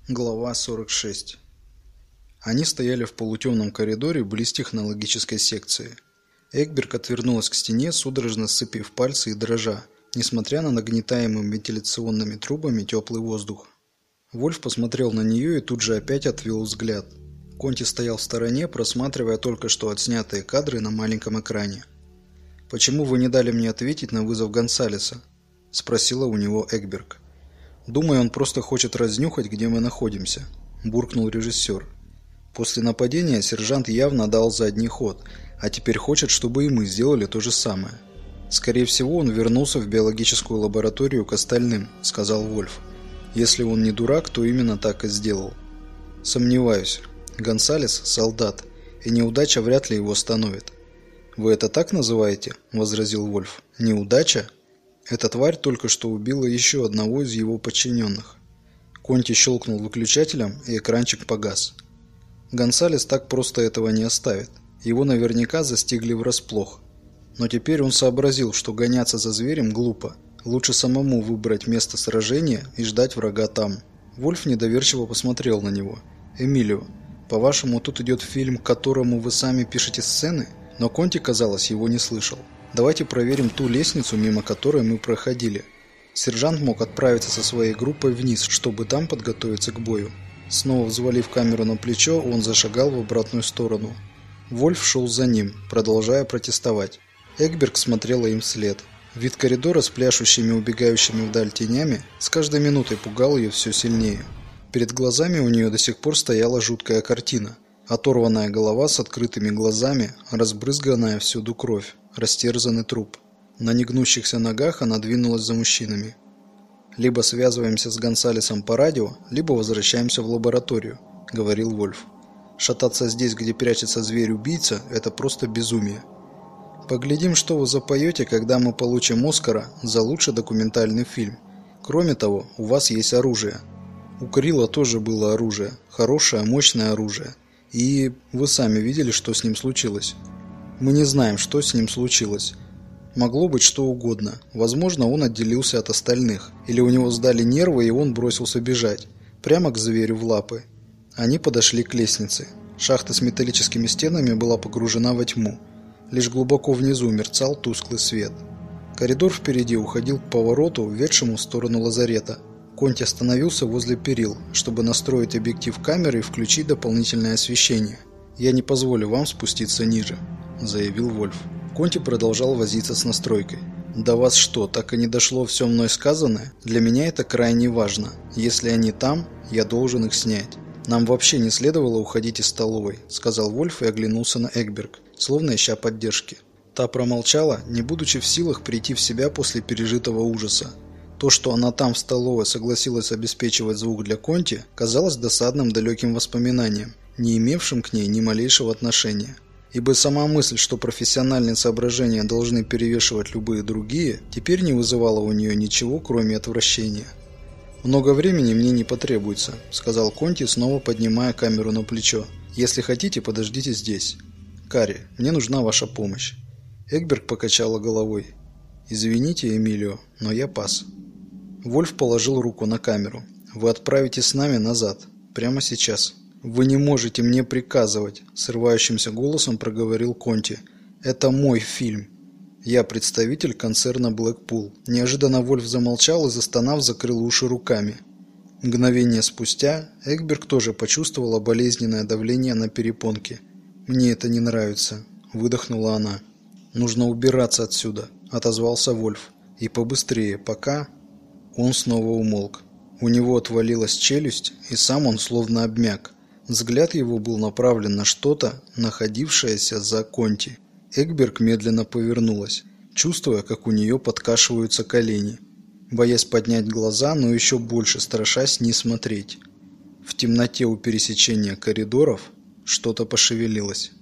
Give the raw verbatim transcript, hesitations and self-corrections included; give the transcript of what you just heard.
Глава сорок шесть. Они стояли в полутемном коридоре близ технологической секции. Эгберг отвернулась к стене, судорожно сцепив пальцы и дрожа, несмотря на нагнетаемый вентиляционными трубами теплый воздух. Вольф посмотрел на нее и тут же опять отвел взгляд. Конти стоял в стороне, просматривая только что отснятые кадры на маленьком экране. «Почему вы не дали мне ответить на вызов Гонсалеса?» – спросила у него Эгберг. «Думаю, он просто хочет разнюхать, где мы находимся», – буркнул режиссер. «После нападения сержант явно дал задний ход, а теперь хочет, чтобы и мы сделали то же самое. Скорее всего, он вернулся в биологическую лабораторию к остальным», – сказал Вольф. «Если он не дурак, то именно так и сделал». «Сомневаюсь. Гонсалес – солдат, и неудача вряд ли его остановит». «Вы это так называете?» – возразил Вольф. «Неудача? Эта тварь только что убила еще одного из его подчиненных». Конти щелкнул выключателем, и экранчик погас. Гонсалес так просто этого не оставит. Его наверняка застигли врасплох. Но теперь он сообразил, что гоняться за зверем глупо. Лучше самому выбрать место сражения и ждать врага там. Вольф недоверчиво посмотрел на него. «Эмилио, по-вашему, тут идет фильм, к которому вы сами пишете сцены?» Но Конти, казалось, его не слышал. «Давайте проверим ту лестницу, мимо которой мы проходили». Сержант мог отправиться со своей группой вниз, чтобы там подготовиться к бою. Снова взвалив камеру на плечо, он зашагал в обратную сторону. Вольф шел за ним, продолжая протестовать. Эгберг смотрела им вслед. Вид коридора с пляшущими убегающими вдаль тенями с каждой минутой пугал ее все сильнее. Перед глазами у нее до сих пор стояла жуткая картина. Оторванная голова с открытыми глазами, разбрызганная всюду кровь, растерзанный труп. На негнущихся ногах она двинулась за мужчинами. «Либо связываемся с Гонсалесом по радио, либо возвращаемся в лабораторию», — говорил Вольф. «Шататься здесь, где прячется зверь-убийца, это просто безумие. Поглядим, что вы запоете, когда мы получим Оскара за лучший документальный фильм. Кроме того, у вас есть оружие. У Крилла тоже было оружие, хорошее, мощное оружие. И вы сами видели, что с ним случилось. Мы не знаем, что с ним случилось. Могло быть что угодно. Возможно, он отделился от остальных. Или у него сдали нервы, и он бросился бежать. Прямо к зверю в лапы». Они подошли к лестнице. Шахта с металлическими стенами была погружена во тьму. Лишь глубоко внизу мерцал тусклый свет. Коридор впереди уходил к повороту, ведшему в сторону лазарета. Конти остановился возле перил, чтобы настроить объектив камеры и включить дополнительное освещение. «Я не позволю вам спуститься ниже», – заявил Вольф. Конти продолжал возиться с настройкой. «До вас что, так и не дошло все мной сказанное? Для меня это крайне важно. Если они там, я должен их снять». «Нам вообще не следовало уходить из столовой», – сказал Вольф и оглянулся на Эгберг, словно ища поддержки. Та промолчала, не будучи в силах прийти в себя после пережитого ужаса. То, что она там в столовой согласилась обеспечивать звук для Конти, казалось досадным далеким воспоминанием, не имевшим к ней ни малейшего отношения. Ибо сама мысль, что профессиональные соображения должны перевешивать любые другие, теперь не вызывала у нее ничего, кроме отвращения. «Много времени мне не потребуется», – сказал Конти, снова поднимая камеру на плечо. «Если хотите, подождите здесь. Карри, мне нужна ваша помощь». Эгберг покачала головой. «Извините, Эмилио, но я пас». Вольф положил руку на камеру. «Вы отправитесь с нами назад. Прямо сейчас». «Вы не можете мне приказывать», – срывающимся голосом проговорил Конти. «Это мой фильм. Я представитель концерна Блэкпул». Неожиданно Вольф замолчал и, застонав, закрыл уши руками. Мгновение спустя Эгберг тоже почувствовала болезненное давление на перепонки. «Мне это не нравится», – выдохнула она. «Нужно убираться отсюда», – отозвался Вольф. «И побыстрее, пока...» Он снова умолк. У него отвалилась челюсть, и сам он словно обмяк. Взгляд его был направлен на что-то, находившееся за Конти. Эгберг медленно повернулась, чувствуя, как у нее подкашиваются колени, боясь поднять глаза, но еще больше страшась не смотреть. В темноте у пересечения коридоров что-то пошевелилось.